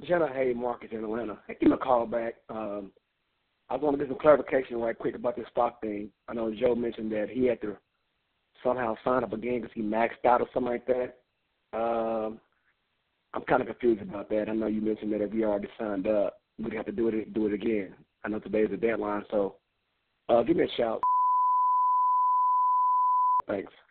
Jenna, hey, Marcus in Atlanta. Hey, give me a call back. I want to get some clarification right quick about this stock thing. I know Joe mentioned that he had to somehow sign up again because he maxed out or something like that. I'm kind of confused about that. I know you mentioned that if we already signed up, we'd have to do it again. I know today's the deadline, so give me a shout. Thanks.